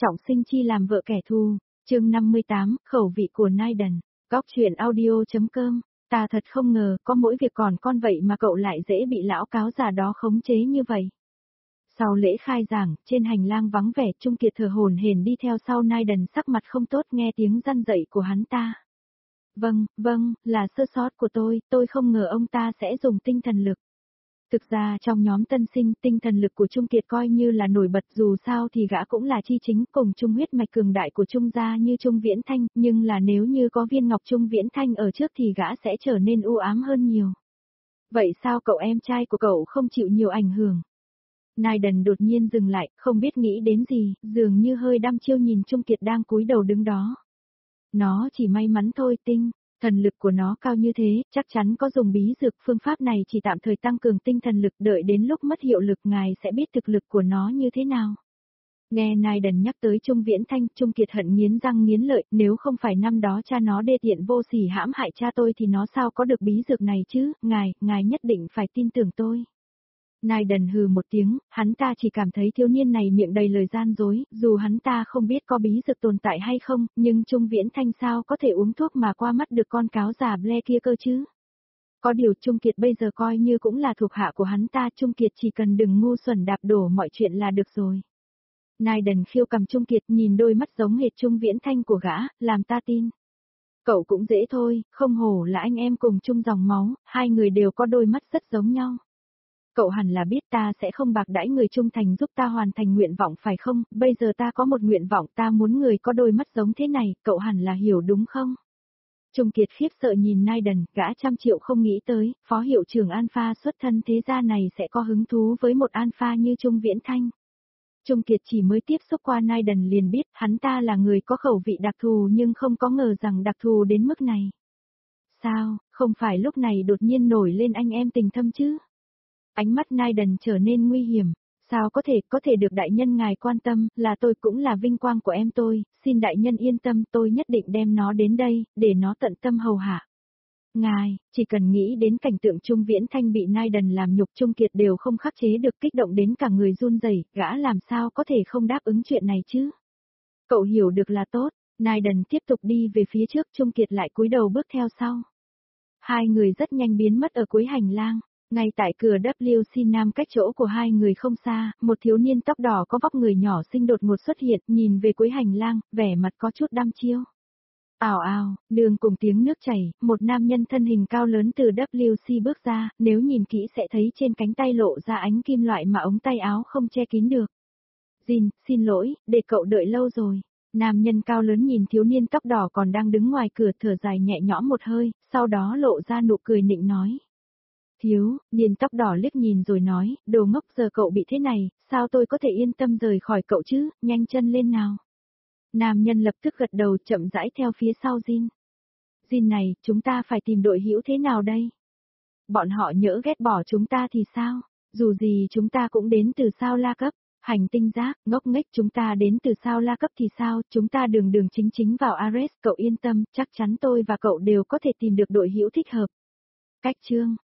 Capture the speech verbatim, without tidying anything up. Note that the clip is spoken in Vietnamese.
Trọng sinh chi làm vợ kẻ thù, chương năm mươi tám, khẩu vị của Naiden, góc chuyện audio.com, ta thật không ngờ, có mỗi việc còn con vậy mà cậu lại dễ bị lão cáo già đó khống chế như vậy. Sau lễ khai giảng, trên hành lang vắng vẻ, Trung Kiệt thở hổn hển đi theo sau Naiden, sắc mặt không tốt nghe tiếng răn dậy của hắn ta. Vâng, vâng, là sơ sót của tôi, tôi không ngờ ông ta sẽ dùng tinh thần lực. Thực ra trong nhóm tân sinh, tinh thần lực của Trung Kiệt coi như là nổi bật, dù sao thì gã cũng là chi chính cùng chung huyết mạch cường đại của Trung gia như Trung Viễn Thanh, nhưng là nếu như có viên ngọc Trung Viễn Thanh ở trước thì gã sẽ trở nên u ám hơn nhiều. Vậy sao cậu em trai của cậu không chịu nhiều ảnh hưởng? Naiden đột nhiên dừng lại, không biết nghĩ đến gì, dường như hơi đăm chiêu nhìn Trung Kiệt đang cúi đầu đứng đó. Nó chỉ may mắn thôi, tinh thần lực của nó cao như thế, chắc chắn có dùng bí dược, phương pháp này chỉ tạm thời tăng cường tinh thần lực, đợi đến lúc mất hiệu lực ngài sẽ biết thực lực của nó như thế nào. Nghe Naiden nhắc tới Trung Viễn Thanh, Trung Kiệt hận nghiến răng nghiến lợi, nếu không phải năm đó cha nó đê tiện vô sỉ hãm hại cha tôi thì nó sao có được bí dược này chứ, ngài, ngài nhất định phải tin tưởng tôi. Naiden hừ một tiếng, hắn ta chỉ cảm thấy thiếu niên này miệng đầy lời gian dối, dù hắn ta không biết có bí dược tồn tại hay không, nhưng Trung Viễn Thanh sao có thể uống thuốc mà qua mắt được con cáo già ble kia cơ chứ. Có điều Trung Kiệt bây giờ coi như cũng là thuộc hạ của hắn ta, Trung Kiệt chỉ cần đừng ngu xuẩn đạp đổ mọi chuyện là được rồi. Naiden khiêu cầm Trung Kiệt, nhìn đôi mắt giống hệt Trung Viễn Thanh của gã, làm ta tin. Cậu cũng dễ thôi, không hổ là anh em cùng chung dòng máu, hai người đều có đôi mắt rất giống nhau. Cậu hẳn là biết ta sẽ không bạc đãi người trung thành giúp ta hoàn thành nguyện vọng phải không, bây giờ ta có một nguyện vọng, ta muốn người có đôi mắt giống thế này, cậu hẳn là hiểu đúng không? Trung Kiệt khiếp sợ nhìn Naiden, gã trăm triệu không nghĩ tới, phó hiệu trưởng Alpha xuất thân thế gia này sẽ có hứng thú với một Alpha như Trung Viễn Thanh. Trung Kiệt chỉ mới tiếp xúc qua Naiden liền biết, hắn ta là người có khẩu vị đặc thù nhưng không có ngờ rằng đặc thù đến mức này. Sao, không phải lúc này đột nhiên nổi lên anh em tình thâm chứ? Ánh mắt Naiden trở nên nguy hiểm, sao có thể, có thể được đại nhân ngài quan tâm, là tôi cũng là vinh quang của em tôi, xin đại nhân yên tâm, tôi nhất định đem nó đến đây, để nó tận tâm hầu hạ. Ngài, chỉ cần nghĩ đến cảnh tượng Trung Viễn Thanh bị Naiden làm nhục, Trung Kiệt đều không khắc chế được, kích động đến cả người run rẩy, gã làm sao có thể không đáp ứng chuyện này chứ? Cậu hiểu được là tốt, Naiden tiếp tục đi về phía trước, Trung Kiệt lại cúi đầu bước theo sau. Hai người rất nhanh biến mất ở cuối hành lang. Ngay tại cửa W C Nam cách chỗ của hai người không xa, một thiếu niên tóc đỏ có vóc người nhỏ xinh đột ngột xuất hiện, nhìn về cuối hành lang, vẻ mặt có chút đăm chiêu. Ào ào, đường cùng tiếng nước chảy, một nam nhân thân hình cao lớn từ W C bước ra, nếu nhìn kỹ sẽ thấy trên cánh tay lộ ra ánh kim loại mà ống tay áo không che kín được. Jin, xin lỗi, để cậu đợi lâu rồi. Nam nhân cao lớn nhìn thiếu niên tóc đỏ còn đang đứng ngoài cửa, thở dài nhẹ nhõm một hơi, sau đó lộ ra nụ cười nịnh nói. Thiếu, niên tóc đỏ liếc nhìn rồi nói, đồ ngốc, giờ cậu bị thế này, sao tôi có thể yên tâm rời khỏi cậu chứ, nhanh chân lên nào. Nam nhân lập tức gật đầu, chậm rãi theo phía sau Jin. Jin này, chúng ta phải tìm đội hữu thế nào đây? Bọn họ nhỡ ghét bỏ chúng ta thì sao? Dù gì chúng ta cũng đến từ sao La cấp, hành tinh giác, ngốc nghếch, chúng ta đến từ sao La cấp thì sao, chúng ta đường đường chính chính vào Ares, cậu yên tâm, chắc chắn tôi và cậu đều có thể tìm được đội hữu thích hợp. Cách chương